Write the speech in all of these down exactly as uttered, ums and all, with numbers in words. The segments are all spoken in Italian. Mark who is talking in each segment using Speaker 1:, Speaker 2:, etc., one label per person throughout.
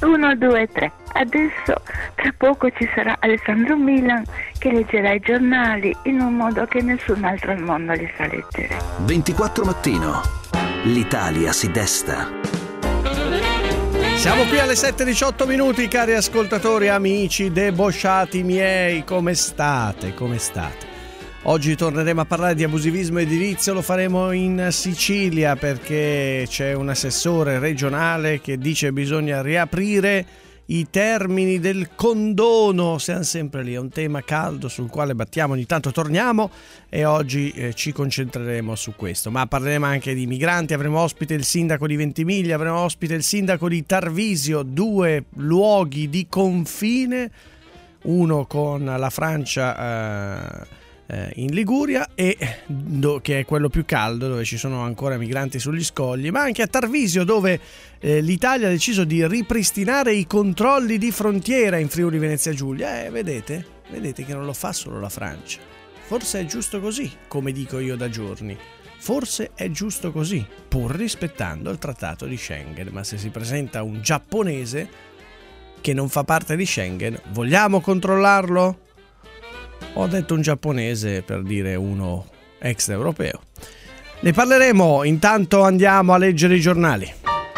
Speaker 1: uno, due, tre. Adesso tra poco ci sarà Alessandro Milan che leggerà i giornali in un modo che nessun altro al mondo li sa leggere.
Speaker 2: ventiquattro Mattino. L'Italia si desta.
Speaker 3: Siamo qui alle sette e diciotto minuti, cari ascoltatori, amici debosciati miei, come state? Come state? Oggi torneremo a parlare di abusivismo edilizio, lo faremo in Sicilia perché c'è un assessore regionale che dice che bisogna riaprire i termini del condono. Siamo sempre lì, è un tema caldo sul quale battiamo, ogni tanto torniamo e oggi eh, ci concentreremo su questo, ma parleremo anche di migranti, avremo ospite il sindaco di Ventimiglia, avremo ospite il sindaco di Tarvisio, due luoghi di confine, uno con la Francia eh, in Liguria e do, che è quello più caldo, dove ci sono ancora migranti sugli scogli, ma anche a Tarvisio, dove eh, l'Italia ha deciso di ripristinare i controlli di frontiera in Friuli Venezia Giulia. Eh, vedete? Vedete che non lo fa solo la Francia. Forse è giusto così, come dico io da giorni. Forse è giusto così, pur rispettando il trattato di Schengen. Ma se si presenta un giapponese che non fa parte di Schengen, vogliamo controllarlo? Ho detto un giapponese per dire uno extraeuropeo. Ne parleremo, intanto andiamo a leggere i giornali.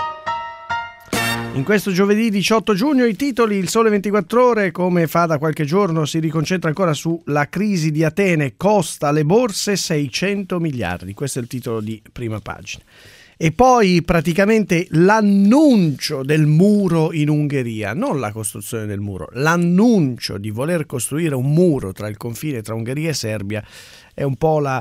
Speaker 3: In questo giovedì diciotto giugno i titoli: Il Sole ventiquattro Ore, come fa da qualche giorno, si riconcentra ancora sulla crisi di Atene, costa alle borse seicento miliardi. Questo è il titolo di prima pagina. E poi praticamente l'annuncio del muro in Ungheria, non la costruzione del muro, l'annuncio di voler costruire un muro tra il confine tra Ungheria e Serbia è un po' la,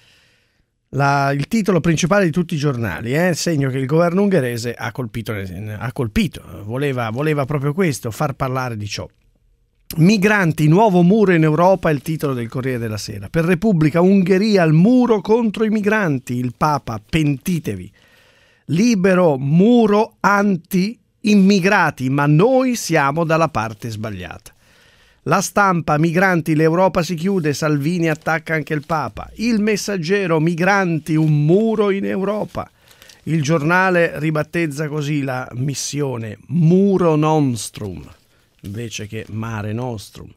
Speaker 3: la, il titolo principale di tutti i giornali, eh? Segno che il governo ungherese ha colpito, ha colpito voleva, voleva proprio questo, far parlare di ciò. Migranti, nuovo muro in Europa è il titolo del Corriere della Sera. Per Repubblica, Ungheria al muro contro i migranti, il Papa, pentitevi. Libero, muro anti-immigrati, ma noi siamo dalla parte sbagliata. La Stampa, migranti, l'Europa si chiude, Salvini attacca anche il Papa. Il Messaggero, migranti, un muro in Europa. Il Giornale ribattezza così la missione, Muro Nostrum, invece che Mare Nostrum.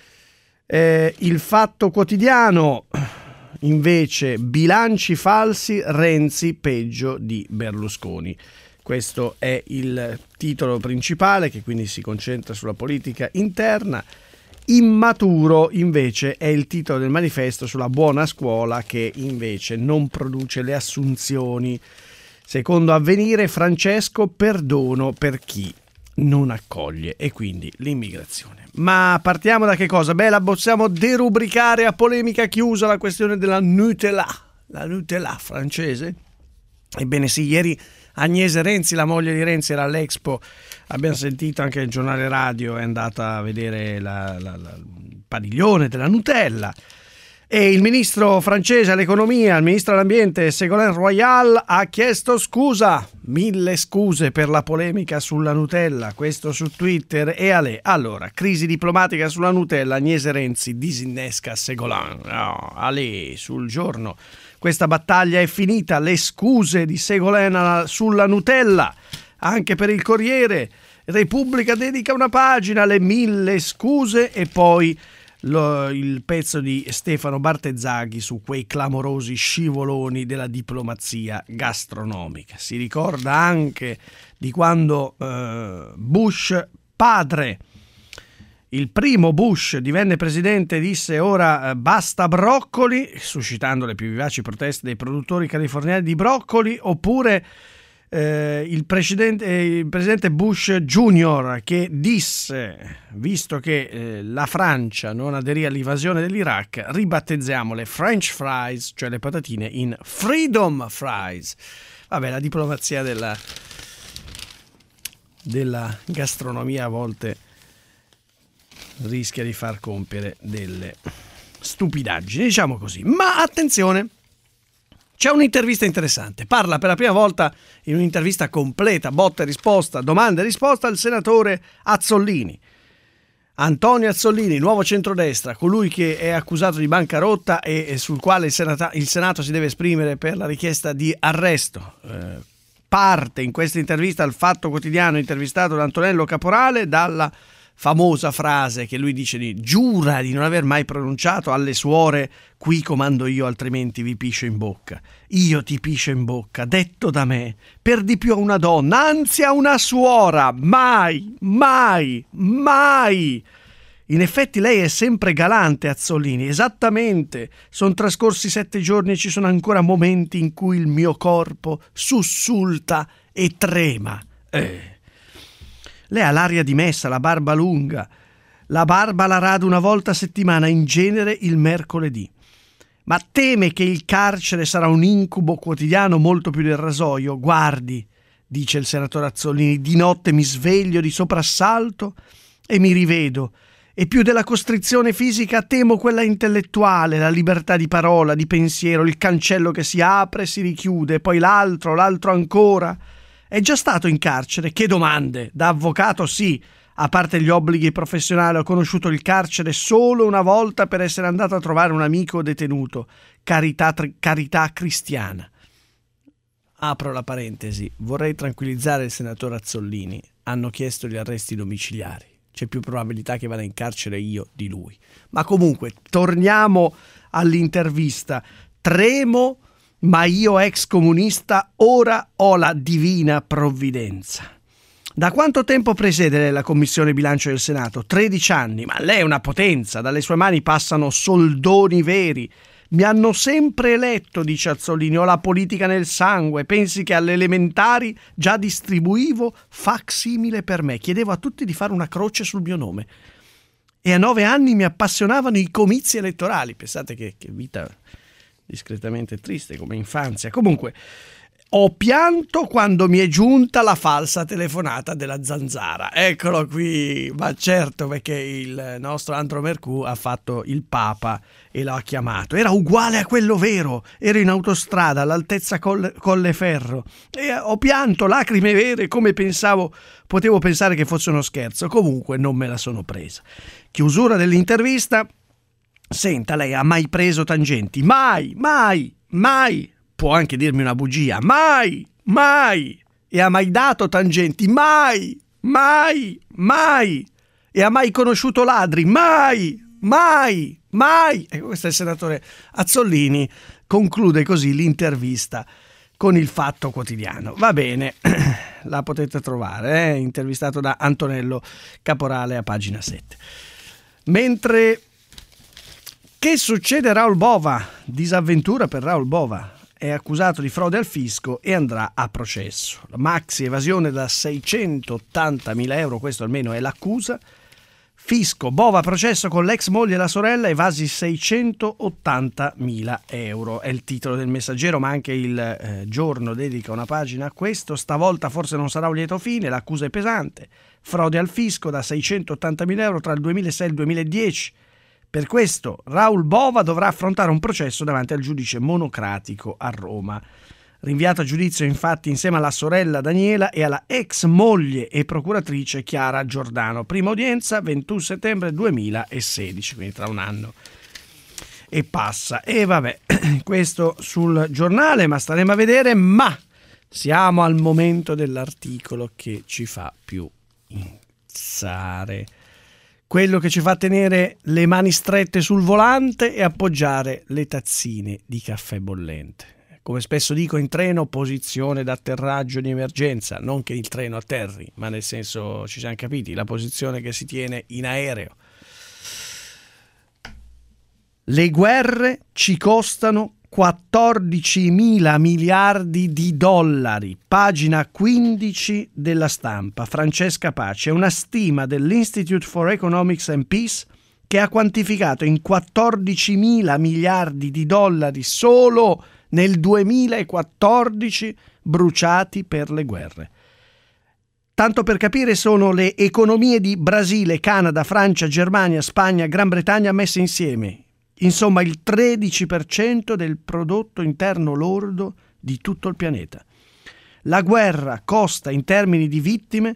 Speaker 3: Eh, il Fatto Quotidiano, invece, bilanci falsi, Renzi peggio di Berlusconi. Questo è il titolo principale, che quindi si concentra sulla politica interna. Immaturo, invece, è il titolo del manifesto sulla buona scuola, che invece non produce le assunzioni. Secondo Avvenire, Francesco, perdono per chi non accoglie, e quindi l'immigrazione. Ma partiamo da che cosa? Beh, la possiamo derubricare a polemica chiusa, la questione della Nutella, la Nutella francese. Ebbene sì, ieri Agnese Renzi, la moglie di Renzi, era all'Expo, abbiamo sentito anche il giornale radio, è andata a vedere la, la, la, il padiglione della Nutella. E il ministro francese all'economia, il ministro all'ambiente Ségolène Royal, ha chiesto scusa, mille scuse per la polemica sulla Nutella, questo su Twitter. E ale, allora, crisi diplomatica sulla Nutella, Agnese Renzi disinnesca Ségolène, no, ale, sul giorno. Questa battaglia è finita, le scuse di Ségolène sulla Nutella, anche per il Corriere. Repubblica dedica una pagina alle mille scuse, e poi Lo, il pezzo di Stefano Bartezzaghi su quei clamorosi scivoloni della diplomazia gastronomica. Si ricorda anche di quando eh, Bush padre, il primo Bush, divenne presidente, disse ora eh, basta broccoli, suscitando le più vivaci proteste dei produttori californiani di broccoli, oppure Eh, il, presidente, eh, il presidente Bush Junior, che disse, visto che eh, la Francia non aderì all'invasione dell'Iraq, ribattezziamo le French fries, cioè le patatine, in Freedom Fries. Vabbè, la diplomazia della, della gastronomia a volte rischia di far compiere delle stupidaggini, diciamo così. Ma attenzione! C'è un'intervista interessante, parla per la prima volta in un'intervista completa, botta e risposta, domanda e risposta, al senatore Azzollini. Antonio Azzollini, nuovo centrodestra, colui che è accusato di bancarotta e sul quale il Senato, il Senato si deve esprimere per la richiesta di arresto. Eh, parte in questa intervista al Fatto Quotidiano, intervistato da Antonello Caporale, dalla famosa frase che lui dice di giura di non aver mai pronunciato alle suore: qui comando io, altrimenti vi piscio in bocca. Io ti piscio in bocca, detto da me, per di più a una donna, anzi a una suora, mai, mai, mai. In effetti lei è sempre galante, Azzolini, esattamente. Sono trascorsi sette giorni e ci sono ancora momenti in cui il mio corpo sussulta e trema. Eh. Lei ha l'aria dimessa, la barba lunga. La barba la rada una volta a settimana, in genere il mercoledì. Ma teme che il carcere sarà un incubo quotidiano molto più del rasoio? Guardi, dice il senatore Azzolini, di notte mi sveglio di soprassalto e mi rivedo. E più della costrizione fisica temo quella intellettuale, la libertà di parola, di pensiero, il cancello che si apre e si richiude, poi l'altro, l'altro ancora. È già stato in carcere? Che domande! Da avvocato sì, a parte gli obblighi professionali ho conosciuto il carcere solo una volta per essere andato a trovare un amico detenuto. Carità, tr- carità cristiana. Apro la parentesi, vorrei tranquillizzare il senatore Azzolini. Hanno chiesto gli arresti domiciliari. C'è più probabilità che vada in carcere io di lui. Ma comunque, torniamo all'intervista. Tremo, ma io ex comunista ora ho la divina provvidenza. Da quanto tempo presiede la Commissione Bilancio del Senato? tredici anni, ma lei è una potenza, dalle sue mani passano soldoni veri. Mi hanno sempre eletto, dice Azzolini, ho la politica nel sangue, pensi che alle elementari già distribuivo facsimile per me, chiedevo a tutti di fare una croce sul mio nome. E a nove anni mi appassionavano i comizi elettorali, pensate che, che vita discretamente triste come infanzia. Comunque, ho pianto quando mi è giunta la falsa telefonata della Zanzara. Eccolo qui, ma certo, perché il nostro Andro Mercù ha fatto il Papa e l'ha chiamato. Era uguale a quello vero, ero in autostrada all'altezza Colle, Colleferro e ho pianto, lacrime vere, come pensavo, potevo pensare che fosse uno scherzo. Comunque non me la sono presa. Chiusura dell'intervista. Senta, lei ha mai preso tangenti? Mai, mai, mai. Può anche dirmi una bugia. Mai, mai. E ha mai dato tangenti? Mai, mai, mai. E ha mai conosciuto ladri? Mai, mai, mai. E questo è il senatore Azzolini. Conclude così l'intervista con il Fatto Quotidiano. Va bene, la potete trovare, eh? Intervistato da Antonello Caporale a pagina sette. Mentre... Che succede a Raoul Bova? Disavventura per Raoul Bova. È accusato di frode al fisco e andrà a processo. La maxi evasione da seicentottantamila euro, questo almeno è l'accusa. Fisco, Bova processo con l'ex moglie e la sorella, evasi seicentottantamila euro. È il titolo del Messaggero, ma anche il eh, Giorno dedica una pagina a questo. Stavolta forse non sarà un lieto fine, l'accusa è pesante. Frode al fisco da seicentottantamila euro tra il duemilasei e il duemiladieci. Per questo Raoul Bova dovrà affrontare un processo davanti al giudice monocratico a Roma. Rinviato a giudizio infatti insieme alla sorella Daniela e alla ex moglie e procuratrice Chiara Giordano. Prima udienza ventuno settembre duemilasedici, quindi tra un anno e passa. E vabbè, questo sul giornale, ma staremo a vedere. Ma siamo al momento dell'articolo che ci fa più incazzare. Quello che ci fa tenere le mani strette sul volante e appoggiare le tazzine di caffè bollente. Come spesso dico in treno, posizione d'atterraggio di emergenza, non che il treno atterri, ma nel senso, ci siamo capiti, la posizione che si tiene in aereo. Le guerre ci costano quattordicimila miliardi di dollari, pagina quindici della Stampa. Francesca Pace, una stima dell'Institute for Economics and Peace che ha quantificato in quattordicimila miliardi di dollari solo nel duemilaquattordici bruciati per le guerre. Tanto per capire, sono le economie di Brasile, Canada, Francia, Germania, Spagna, Gran Bretagna messe insieme. Insomma, il tredici per cento del prodotto interno lordo di tutto il pianeta. La guerra costa in termini di vittime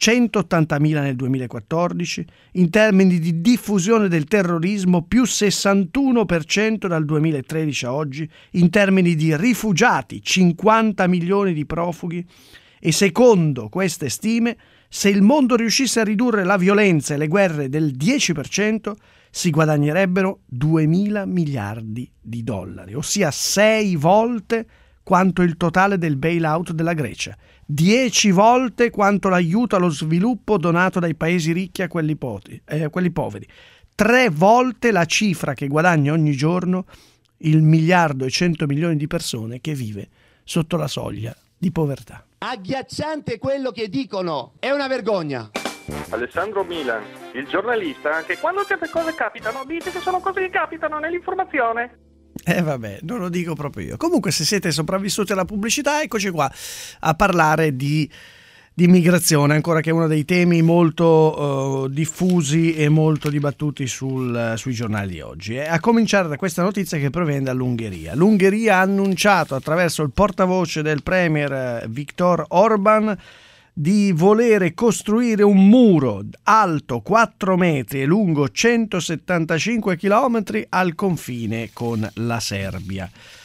Speaker 3: centottantamila nel duemilaquattordici, in termini di diffusione del terrorismo più sessantuno per cento dal duemilatredici a oggi, in termini di rifugiati cinquanta milioni di profughi e secondo queste stime, se il mondo riuscisse a ridurre la violenza e le guerre del dieci per cento, si guadagnerebbero duemila miliardi di dollari, ossia sei volte quanto il totale del bailout della Grecia, dieci volte quanto l'aiuto allo sviluppo donato dai paesi ricchi a quelli, poti, eh, quelli poveri, tre volte la cifra che guadagna ogni giorno il miliardo e cento milioni di persone che vive sotto la soglia di povertà.
Speaker 4: Agghiacciante quello che dicono, è una vergogna.
Speaker 5: Alessandro Milan, il giornalista che quando certe cose capitano dice che sono cose che capitano nell'informazione.
Speaker 3: Eh vabbè, non lo dico proprio io. Comunque, se siete sopravvissuti alla pubblicità, eccoci qua a parlare di, di immigrazione, ancora che è uno dei temi molto uh, diffusi e molto dibattuti sul, sui giornali di oggi. E a cominciare da questa notizia che proviene dall'Ungheria. L'Ungheria ha annunciato attraverso il portavoce del premier Viktor Orban di volere costruire un muro alto quattro metri e lungo centosettantacinque chilometri al confine con la Serbia.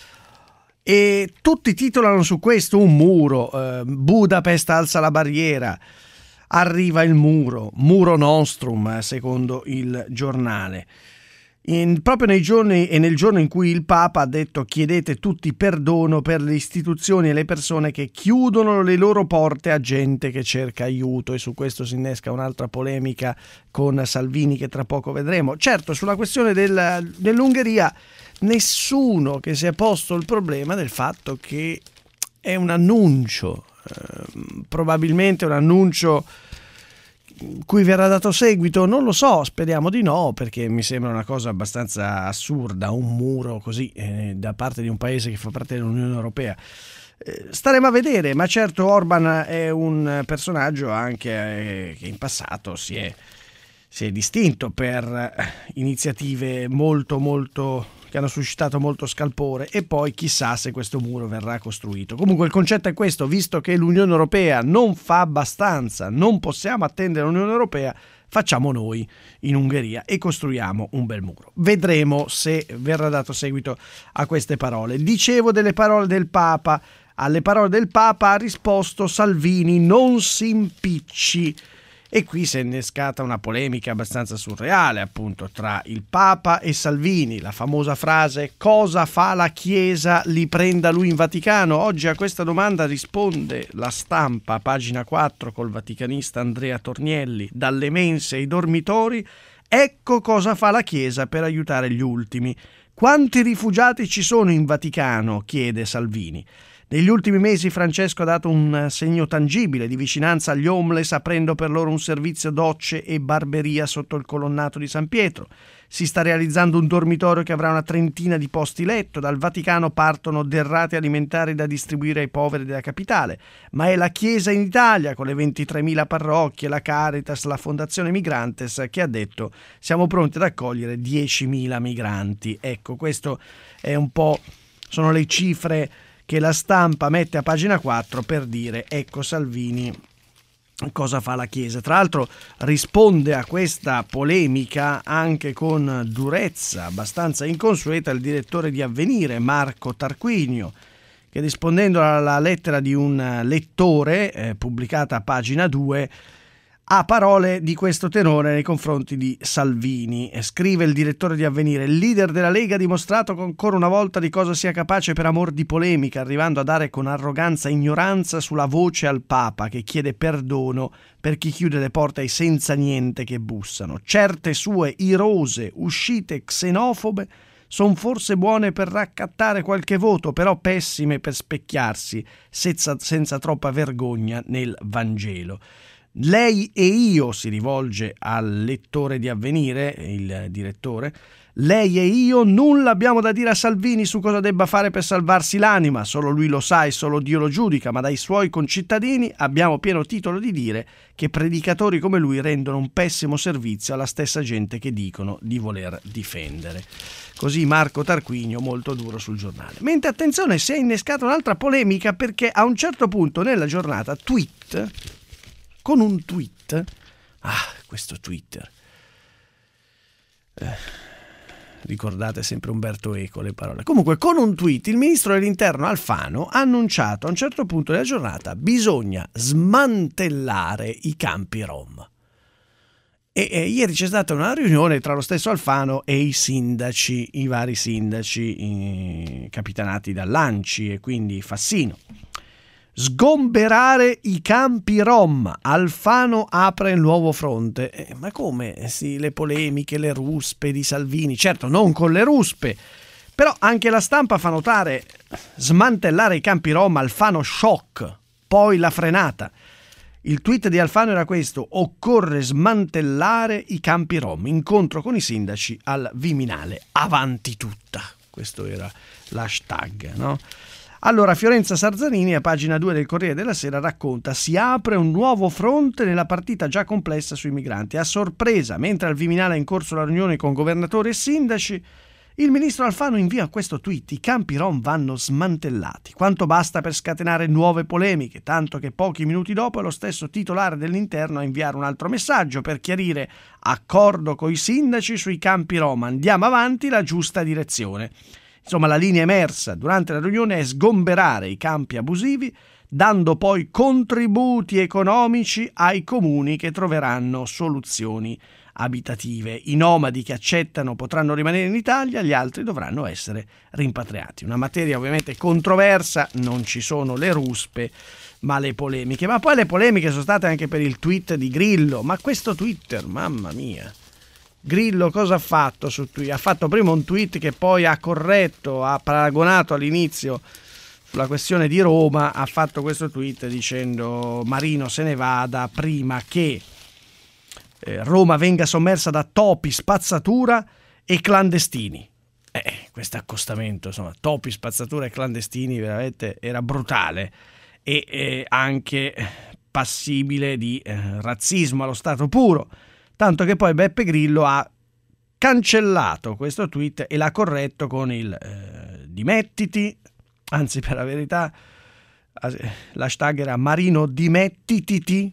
Speaker 3: E tutti titolano su questo un muro, eh, Budapest alza la barriera, arriva il muro, muro nostrum secondo il giornale. In, proprio nei giorni e nel giorno in cui il Papa ha detto chiedete tutti perdono per le istituzioni e le persone che chiudono le loro porte a gente che cerca aiuto, e su questo si innesca un'altra polemica con Salvini che tra poco vedremo. Certo, sulla questione del, dell'Ungheria nessuno che si è posto il problema del fatto che è un annuncio, eh, probabilmente un annuncio cui verrà dato seguito, non lo so, speriamo di no, perché mi sembra una cosa abbastanza assurda, un muro così eh, da parte di un paese che fa parte dell'Unione Europea. Eh, staremo a vedere, ma certo Orban è un personaggio anche eh, che in passato si è, si è distinto per eh, iniziative molto molto che hanno suscitato molto scalpore, e poi chissà se questo muro verrà costruito. Comunque il concetto è questo: visto che l'Unione Europea non fa abbastanza, non possiamo attendere l'Unione Europea, facciamo noi in Ungheria e costruiamo un bel muro. Vedremo se verrà dato seguito a queste parole. Dicevo delle parole del Papa. Alle parole del Papa ha risposto Salvini: non si impicci. E qui si è innescata una polemica abbastanza surreale, appunto, tra il Papa e Salvini. La famosa frase «Cosa fa la Chiesa? Li prenda lui in Vaticano?» Oggi a questa domanda risponde La Stampa, pagina quattro, col vaticanista Andrea Tornielli. Dalle mense ai dormitori, ecco cosa fa la Chiesa per aiutare gli ultimi. Quanti rifugiati ci sono in Vaticano? Chiede Salvini. Negli ultimi mesi Francesco ha dato un segno tangibile di vicinanza agli homeless, aprendo per loro un servizio docce e barberia sotto il colonnato di San Pietro. Si sta realizzando un dormitorio che avrà una trentina di posti letto. Dal Vaticano partono derrate alimentari da distribuire ai poveri della capitale. Ma è la Chiesa in Italia, con le ventitremila parrocchie, la Caritas, la Fondazione Migrantes, che ha detto siamo pronti ad accogliere diecimila migranti. Ecco, questo è un po', sono le cifre che La Stampa mette a pagina quattro per dire ecco Salvini cosa fa la Chiesa. Tra l'altro risponde a questa polemica anche con durezza abbastanza inconsueta il direttore di Avvenire Marco Tarquinio, che rispondendo alla lettera di un lettore eh, pubblicata a pagina due ha parole di questo tenore nei confronti di Salvini. Scrive il direttore di Avvenire: il leader della Lega ha dimostrato ancora una volta di cosa sia capace per amor di polemica, arrivando a dare con arroganza e ignoranza sulla voce al Papa, che chiede perdono per chi chiude le porte ai senza niente che bussano. Certe sue irose uscite xenofobe sono forse buone per raccattare qualche voto, però pessime per specchiarsi senza, senza troppa vergogna nel Vangelo. Lei e io, si rivolge al lettore di Avvenire, il direttore, lei e io nulla abbiamo da dire a Salvini su cosa debba fare per salvarsi l'anima, solo lui lo sa e solo Dio lo giudica, ma dai suoi concittadini abbiamo pieno titolo di dire che predicatori come lui rendono un pessimo servizio alla stessa gente che dicono di voler difendere. Così Marco Tarquinio, molto duro sul giornale. Mentre, attenzione, si è innescata un'altra polemica, perché a un certo punto nella giornata Tweet con un tweet. Ah, questo Twitter. Eh, ricordate sempre Umberto Eco le parole. Comunque, con un tweet il ministro dell'interno Alfano ha annunciato a un certo punto della giornata: bisogna smantellare i campi rom. E, e ieri c'è stata una riunione tra lo stesso Alfano e i sindaci, i vari sindaci eh, capitanati dall'Anci e quindi Fassino. Sgomberare i campi rom. Alfano apre il nuovo fronte. Eh, ma come? Sì, le polemiche, le ruspe di Salvini. Certo, non con le ruspe, però anche la stampa fa notare: smantellare i campi rom, Alfano shock, poi la frenata. Il tweet di Alfano era questo: occorre smantellare i campi rom, incontro con i sindaci al Viminale, avanti tutta. Questo era l'hashtag, no? Allora, Fiorenza Sarzanini, a pagina due del Corriere della Sera, racconta: si apre un nuovo fronte nella partita già complessa sui migranti. A sorpresa, mentre al Viminale è in corso la riunione con governatori e sindaci, il ministro Alfano invia questo tweet: i campi rom vanno smantellati. Quanto basta per scatenare nuove polemiche, tanto che pochi minuti dopo è lo stesso titolare dell'interno a inviare un altro messaggio per chiarire: accordo coi sindaci sui campi rom, andiamo avanti, la giusta direzione. Insomma, la linea emersa durante la riunione è sgomberare i campi abusivi, dando poi contributi economici ai comuni che troveranno soluzioni abitative. I nomadi che accettano potranno rimanere in Italia, gli altri dovranno essere rimpatriati. Una materia ovviamente controversa, non ci sono le ruspe, ma le polemiche. Ma poi le polemiche sono state anche per il tweet di Grillo. Ma questo Twitter, mamma mia! Grillo cosa ha fatto su Twitter? Ha fatto prima un tweet che poi ha corretto, ha paragonato all'inizio sulla questione di Roma, ha fatto questo tweet dicendo: Marino se ne vada prima che eh, Roma venga sommersa da topi, spazzatura e clandestini. Eh, questo accostamento, insomma, topi, spazzatura e clandestini veramente era brutale e eh, anche passibile di eh, razzismo allo stato puro. Tanto che poi Beppe Grillo ha cancellato questo tweet e l'ha corretto con il eh, dimettiti, anzi per la verità l'hashtag era Marino dimettititi,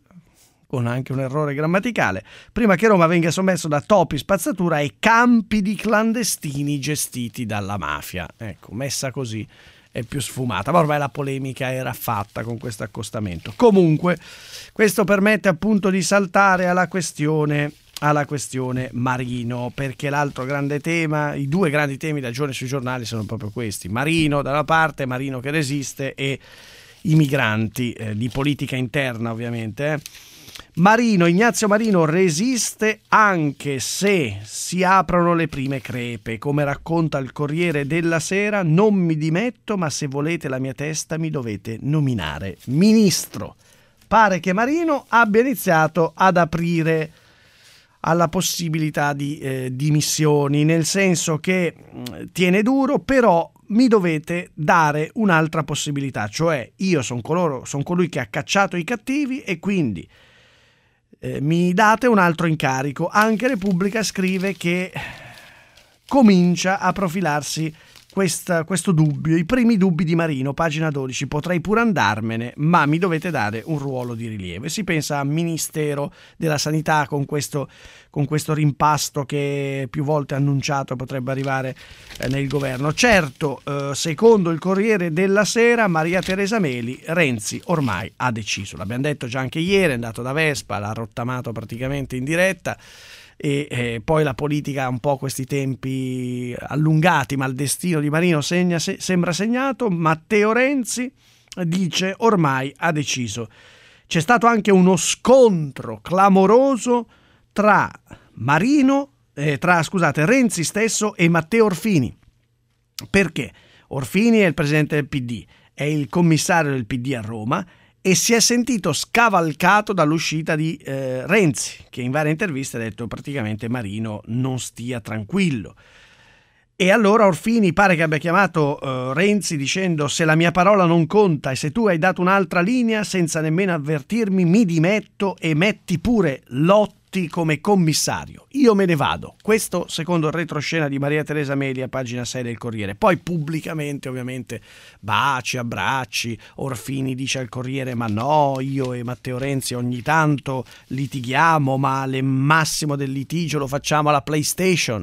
Speaker 3: con anche un errore grammaticale, prima che Roma venga sommerso da topi, spazzatura e campi di clandestini gestiti dalla mafia. Ecco, messa così è più sfumata, ma ormai la polemica era fatta con questo accostamento. Comunque questo permette appunto di saltare alla questione alla questione Marino, perché l'altro grande tema, i due grandi temi da giorni sui giornali sono proprio questi: Marino da una parte, Marino che resiste, e i migranti, eh, di politica interna ovviamente. Eh. Marino, Ignazio Marino resiste anche se si aprono le prime crepe, come racconta il Corriere della Sera: non mi dimetto, ma se volete la mia testa mi dovete nominare ministro. Pare che Marino abbia iniziato ad aprire alla possibilità di eh, dimissioni, nel senso che mh, tiene duro, però mi dovete dare un'altra possibilità, cioè io sono coloro, son colui che ha cacciato i cattivi e quindi eh, mi date un altro incarico. Anche Repubblica scrive che comincia a profilarsi questa, questo dubbio, i primi dubbi di Marino, pagina dodici: potrei pure andarmene, ma mi dovete dare un ruolo di rilievo. E si pensa al Ministero della Sanità con questo, con questo rimpasto che più volte annunciato potrebbe arrivare eh, nel governo. Certo, eh, secondo il Corriere della Sera, Maria Teresa Meli, Renzi ormai ha deciso. L'abbiamo detto già anche ieri, è andato da Vespa, l'ha rottamato praticamente in diretta. E eh, poi la politica ha un po' questi tempi allungati, ma il destino di Marino segna, se, sembra segnato. Matteo Renzi dice ormai ha deciso. C'è stato anche uno scontro clamoroso tra Marino, eh, tra scusate Renzi stesso e Matteo Orfini. Perché? Orfini è il presidente del P D, è il commissario del P D a Roma, e si è sentito scavalcato dall'uscita di eh, Renzi, che in varie interviste ha detto praticamente Marino non stia tranquillo. E allora Orfini pare che abbia chiamato eh, Renzi dicendo: se la mia parola non conta e se tu hai dato un'altra linea senza nemmeno avvertirmi, mi dimetto e metti pure l'otto tutti come commissario. Io me ne vado. Questo secondo il retroscena di Maria Teresa Meli a pagina sei del Corriere. Poi pubblicamente ovviamente baci, abbracci. Orfini dice al Corriere: ma no, io e Matteo Renzi ogni tanto litighiamo, ma al massimo del litigio lo facciamo alla PlayStation.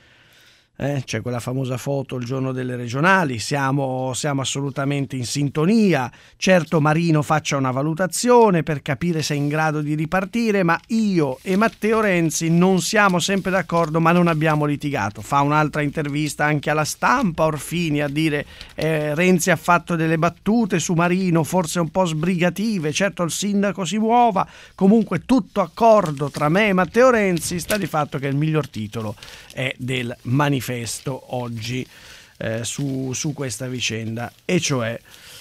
Speaker 3: Eh, c'è quella famosa foto il giorno delle regionali, siamo, siamo assolutamente in sintonia. Certo Marino faccia una valutazione per capire se è in grado di ripartire, ma io e Matteo Renzi non siamo sempre d'accordo, ma non abbiamo litigato. Fa un'altra intervista anche alla Stampa Orfini a dire eh, Renzi ha fatto delle battute su Marino forse un po' sbrigative, certo il sindaco si muova, comunque tutto accordo tra me e Matteo Renzi. Sta di fatto che il miglior titolo è del manifesto oggi eh, su, su questa vicenda, e cioè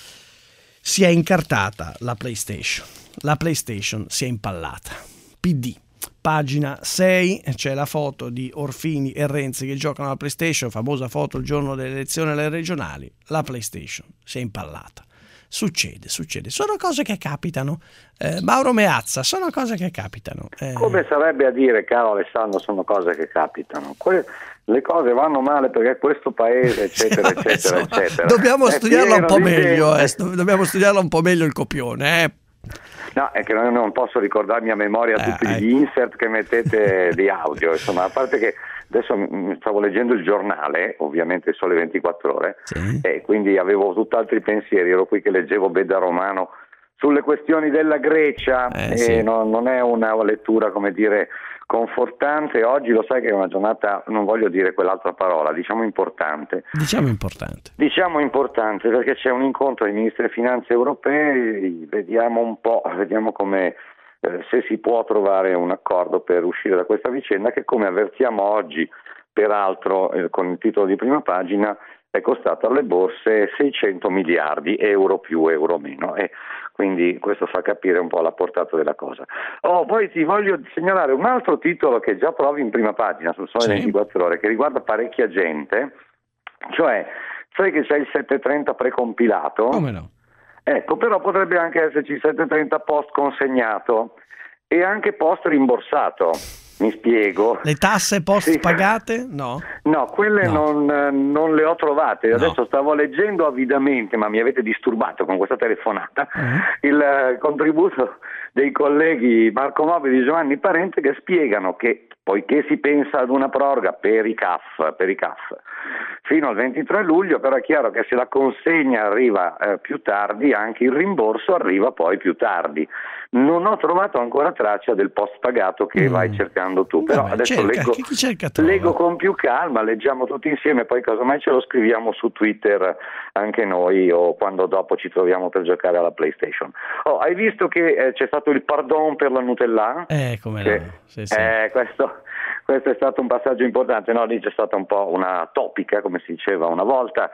Speaker 3: si è incartata la PlayStation, la PlayStation si è impallata. P D, pagina sei, c'è la foto di Orfini e Renzi che giocano alla PlayStation, famosa foto il giorno delle elezioni alle regionali. La PlayStation si è impallata. Succede, succede, sono cose che capitano. Eh, Mauro Meazza, sono cose che capitano. Eh...
Speaker 6: Come sarebbe a dire, caro Alessandro, sono cose che capitano. Que- le cose vanno male perché questo paese, eccetera, sì, eccetera, insomma, eccetera.
Speaker 3: Dobbiamo studiarlo un po' meglio, eh,
Speaker 6: gente.
Speaker 3: dobbiamo studiarlo un po' meglio il copione, eh.
Speaker 6: No, è che non posso ricordarmi a memoria
Speaker 3: eh,
Speaker 6: tutti
Speaker 3: eh.
Speaker 6: gli insert che mettete di audio, insomma, a parte che adesso stavo leggendo il giornale, ovviamente il Sole ventiquattro Ore, sì. E quindi avevo tutt'altri pensieri, ero qui che leggevo Beda Romano sulle questioni della Grecia, eh, e sì. non, non è una lettura, come dire, confortante. Oggi lo sai che è una giornata, non voglio dire quell'altra parola, diciamo importante.
Speaker 3: Diciamo importante.
Speaker 6: Diciamo importante perché c'è un incontro dei ministri delle finanze europei, vediamo un po', vediamo come eh, se si può trovare un accordo per uscire da questa vicenda che, come avvertiamo oggi, peraltro eh, con il titolo di prima pagina, è costata alle borse seicento miliardi, euro più, euro meno, e quindi questo fa capire un po' la portata della cosa. Oh, poi ti voglio segnalare un altro titolo che già trovi in prima pagina sul Sole sì. ventiquattro Ore, che riguarda parecchia gente, cioè sai che c'è il settecentotrenta precompilato?
Speaker 3: Come no?
Speaker 6: Ecco, però potrebbe anche esserci il settecentotrenta post consegnato e anche post rimborsato. Mi spiego.
Speaker 3: Le tasse post sì. pagate? No.
Speaker 6: No, quelle no. Non, non le ho trovate. No. Adesso stavo leggendo avidamente, ma mi avete disturbato con questa telefonata, uh-huh. il contributo dei colleghi Marco Mobili e Giovanni Parente, che spiegano che poiché si pensa ad una proroga per i C A F, per i C A F fino al ventitré luglio, però è chiaro che se la consegna arriva eh, più tardi, anche il rimborso arriva poi più tardi. Non ho trovato ancora traccia del post pagato che mm. vai cercando tu, però
Speaker 3: Vabbè,
Speaker 6: adesso
Speaker 3: cerca,
Speaker 6: leggo,
Speaker 3: chi, chi cerca
Speaker 6: leggo con più calma, leggiamo tutti insieme, poi casomai ce lo scriviamo su Twitter anche noi, o quando dopo ci troviamo per giocare alla PlayStation. Oh, hai visto che eh, c'è stato il pardon per la Nutella?
Speaker 3: Eh, come
Speaker 6: che,
Speaker 3: no. Sì, sì.
Speaker 6: Eh, questo, questo è stato un passaggio importante, no? Lì c'è stata un po' una topica, come si diceva una volta,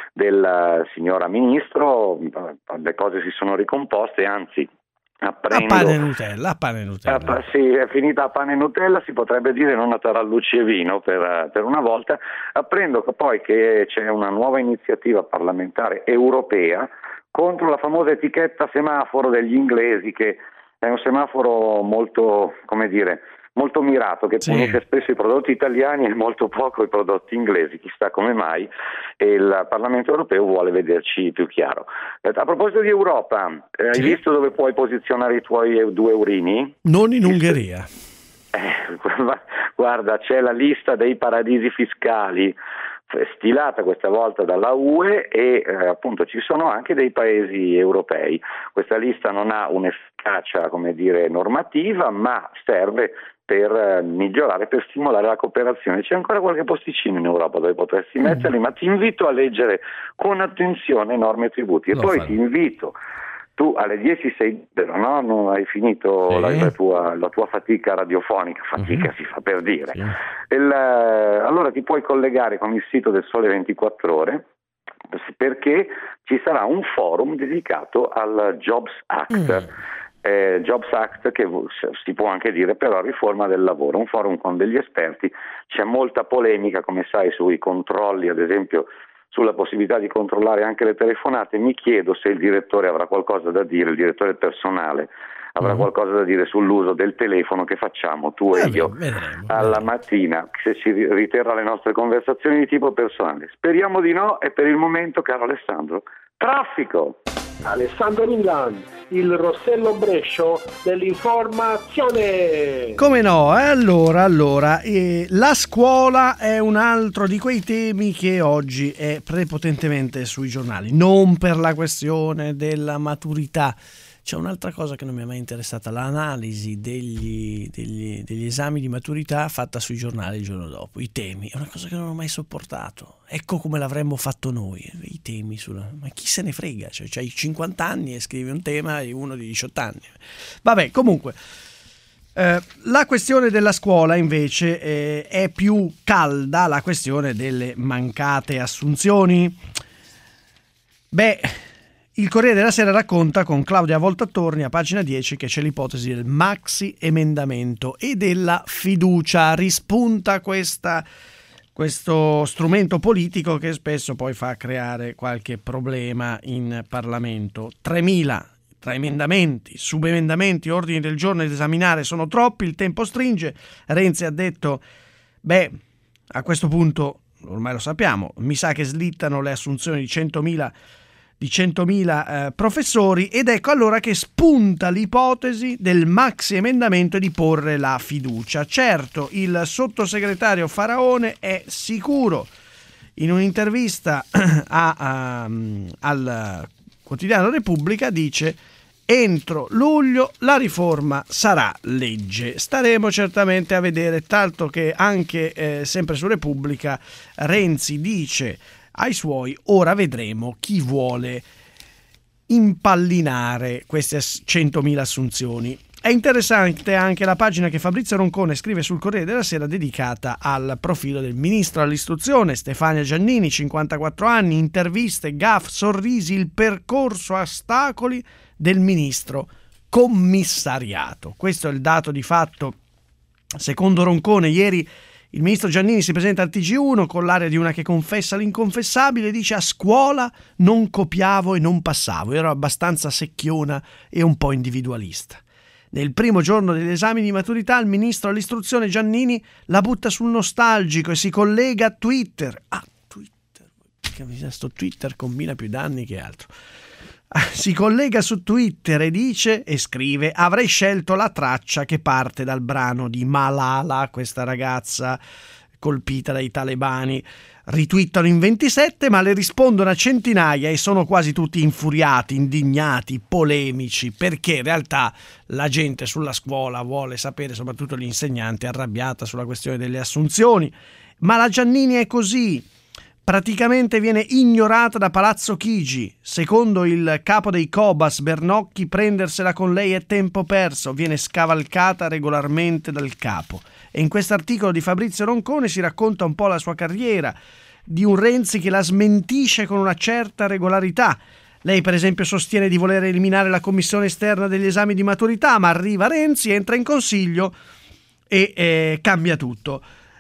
Speaker 6: del uh, signora ministro, le cose si sono ricomposte, anzi apprendo,
Speaker 3: a pane e Nutella, a pane e Nutella.
Speaker 6: Eh, sì, è finita a pane e Nutella, si potrebbe dire, non a tarallucci e vino per, per una volta. Apprendo che poi che c'è una nuova iniziativa parlamentare europea contro la famosa etichetta semaforo degli inglesi, che è un semaforo molto, come dire, molto mirato, che sì. punisce spesso i prodotti italiani e molto poco i prodotti inglesi, chissà come mai, e il Parlamento europeo vuole vederci più chiaro. Eh, a proposito di Europa, eh, sì. hai visto dove puoi posizionare i tuoi due eurini?
Speaker 3: Non in Ungheria.
Speaker 6: Eh, guarda, c'è la lista dei paradisi fiscali stilata questa volta dalla U E e eh, appunto ci sono anche dei paesi europei. Questa lista non ha un'efficacia, come dire, normativa, ma serve per eh, migliorare, per stimolare la cooperazione. C'è ancora qualche posticino in Europa dove potresti mm. metterli, ma ti invito a leggere con attenzione norme e tributi. E Lo poi farò. Ti invito, tu alle dieci sei libero, no? Non hai finito sì. la, la, tua, la tua fatica radiofonica, fatica uh-huh. si fa per dire. Sì. Il, allora ti puoi collegare con il sito del Sole ventiquattro Ore, perché ci sarà un forum dedicato al Jobs Act. Mm. Eh, Jobs Act, che si può anche dire però riforma del lavoro, un forum con degli esperti. C'è molta polemica, come sai, sui controlli, ad esempio sulla possibilità di controllare anche le telefonate, mi chiedo se il direttore avrà qualcosa da dire, il direttore del personale avrà mm. qualcosa da dire sull'uso del telefono che facciamo tu e io
Speaker 3: vedremo,
Speaker 6: alla
Speaker 3: vedremo.
Speaker 6: mattina, se ci riterrà le nostre conversazioni di tipo personale. Speriamo di no, e per il momento, caro Alessandro, traffico!
Speaker 7: Alessandro Milan, il Rossello Brescio dell'informazione.
Speaker 3: Come no? Eh? Allora, allora eh, la scuola è un altro di quei temi che oggi è prepotentemente sui giornali, non per la questione della maturità. C'è un'altra cosa che non mi è mai interessata, l'analisi degli, degli, degli esami di maturità fatta sui giornali il giorno dopo, i temi, è una cosa che non ho mai sopportato. Ecco come l'avremmo fatto noi, i temi, sulla... ma chi se ne frega, cioè c'hai cinquanta anni e scrivi un tema e uno di diciotto anni. Vabbè, comunque, eh, la questione della scuola invece eh, è più calda, la questione delle mancate assunzioni. Beh... Il Corriere della Sera racconta con Claudia Voltattorni a pagina dieci che c'è l'ipotesi del maxi emendamento e della fiducia. Rispunta questa, questo strumento politico che spesso poi fa creare qualche problema in Parlamento. tremila tra emendamenti, subemendamenti, ordini del giorno da esaminare sono troppi, il tempo stringe. Renzi ha detto, beh, a questo punto, ormai lo sappiamo, mi sa che slittano le assunzioni di centomila di centomila eh, professori, ed ecco allora che spunta l'ipotesi del maxi emendamento e di porre la fiducia. Certo, il sottosegretario Faraone è sicuro. In un'intervista a, a, al quotidiano Repubblica dice: entro luglio la riforma sarà legge. Staremo certamente a vedere, tanto che anche eh, sempre su Repubblica Renzi dice ai suoi: ora vedremo chi vuole impallinare queste centomila assunzioni. È interessante anche la pagina che Fabrizio Roncone scrive sul Corriere della Sera dedicata al profilo del ministro all'istruzione Stefania Giannini, cinquantaquattro anni, interviste, gaff, sorrisi, il percorso a ostacoli del ministro commissariato. Questo è il dato di fatto. Secondo Roncone, ieri il ministro Giannini si presenta al T G uno con l'aria di una che confessa l'inconfessabile e dice: a scuola non copiavo e non passavo, ero abbastanza secchiona e un po' individualista. Nel primo giorno degli esami di maturità il ministro all'istruzione Giannini la butta sul nostalgico e si collega a Twitter. Ah, Twitter, sto Twitter combina più danni che altro. Si collega su Twitter e dice e scrive: avrei scelto la traccia che parte dal brano di Malala, questa ragazza colpita dai talebani. Ritwittano in ventisette, ma le rispondono a centinaia e sono quasi tutti infuriati, indignati, polemici, perché in realtà la gente sulla scuola vuole sapere, soprattutto gli insegnanti, arrabbiata sulla questione delle assunzioni. Ma la Giannini è così. Praticamente viene ignorata da Palazzo Chigi. Secondo il capo dei Cobas, Bernocchi, prendersela con lei è tempo perso, viene scavalcata regolarmente dal capo. E in quest'articolo di Fabrizio Roncone si racconta un po' la sua carriera, di un Renzi che la smentisce con una certa regolarità. Lei per esempio sostiene di voler eliminare la commissione esterna degli esami di maturità, ma arriva Renzi, entra in consiglio e eh, cambia tutto.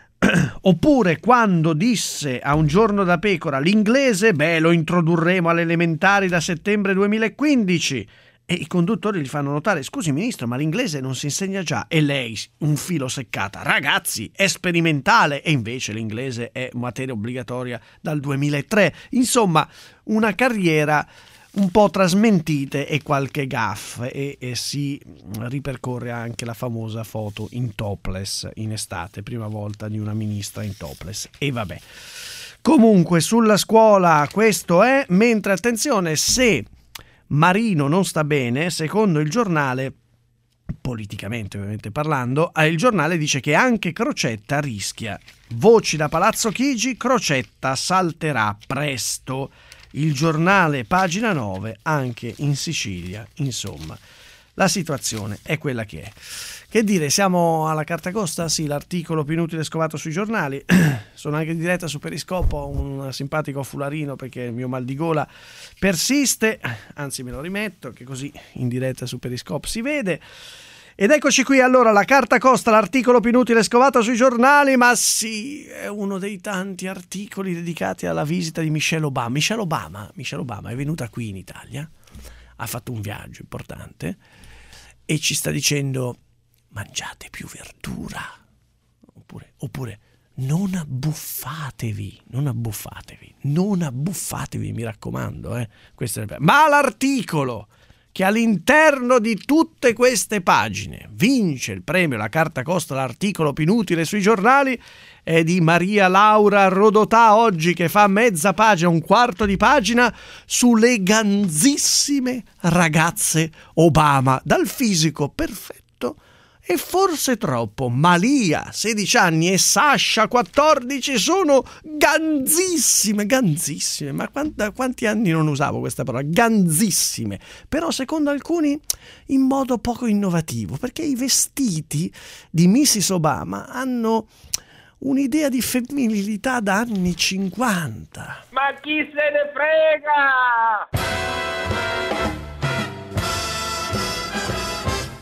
Speaker 3: Oppure quando disse a Un giorno da pecora l'inglese, beh, lo introdurremo alle elementari da settembre duemilaquindici, e i conduttori gli fanno notare: scusi ministro, ma l'inglese non si insegna già? E lei, un filo seccata: ragazzi, è sperimentale, e invece l'inglese è materia obbligatoria dal duemilatré. Insomma, una carriera un po' tra smentite e qualche gaff, e, e si ripercorre anche la famosa foto in topless in estate, prima volta di una ministra in topless. E vabbè, comunque sulla scuola questo è, mentre attenzione, se Marino non sta bene, secondo il giornale, politicamente ovviamente parlando, il giornale dice che anche Crocetta rischia. Voci da Palazzo Chigi: Crocetta salterà presto. Il giornale, pagina nove, anche in Sicilia, insomma, la situazione è quella che è. Che dire, siamo alla carta costa? Sì, l'articolo più inutile scovato sui giornali. Sono anche in diretta su Periscopo, ho un simpatico fularino perché il mio mal di gola persiste, anzi me lo rimetto, che così in diretta su Periscopo si vede. Ed eccoci qui allora, la carta costa, l'articolo più inutile scovato sui giornali, ma sì, è uno dei tanti articoli dedicati alla visita di Michelle Obama. Michelle Obama, Michelle Obama è venuta qui in Italia, ha fatto un viaggio importante e ci sta dicendo mangiate più verdura, oppure, oppure non abbuffatevi, non abbuffatevi, non abbuffatevi, mi raccomando, eh. Questo è... Ma l'articolo che all'interno di tutte queste pagine vince il premio La Carta Costa, l'articolo più inutile sui giornali, è di Maria Laura Rodotà oggi, che fa mezza pagina, un quarto di pagina sulle ganzissime ragazze Obama, dal fisico perfetto e forse troppo. Malia, sedici anni, e Sasha, quattordici, sono ganzissime, ganzissime. Ma da quanti anni non usavo questa parola? Ganzissime. Però secondo alcuni in modo poco innovativo, perché i vestiti di missus Obama hanno un'idea di femminilità da anni cinquanta.
Speaker 5: Ma chi se ne frega?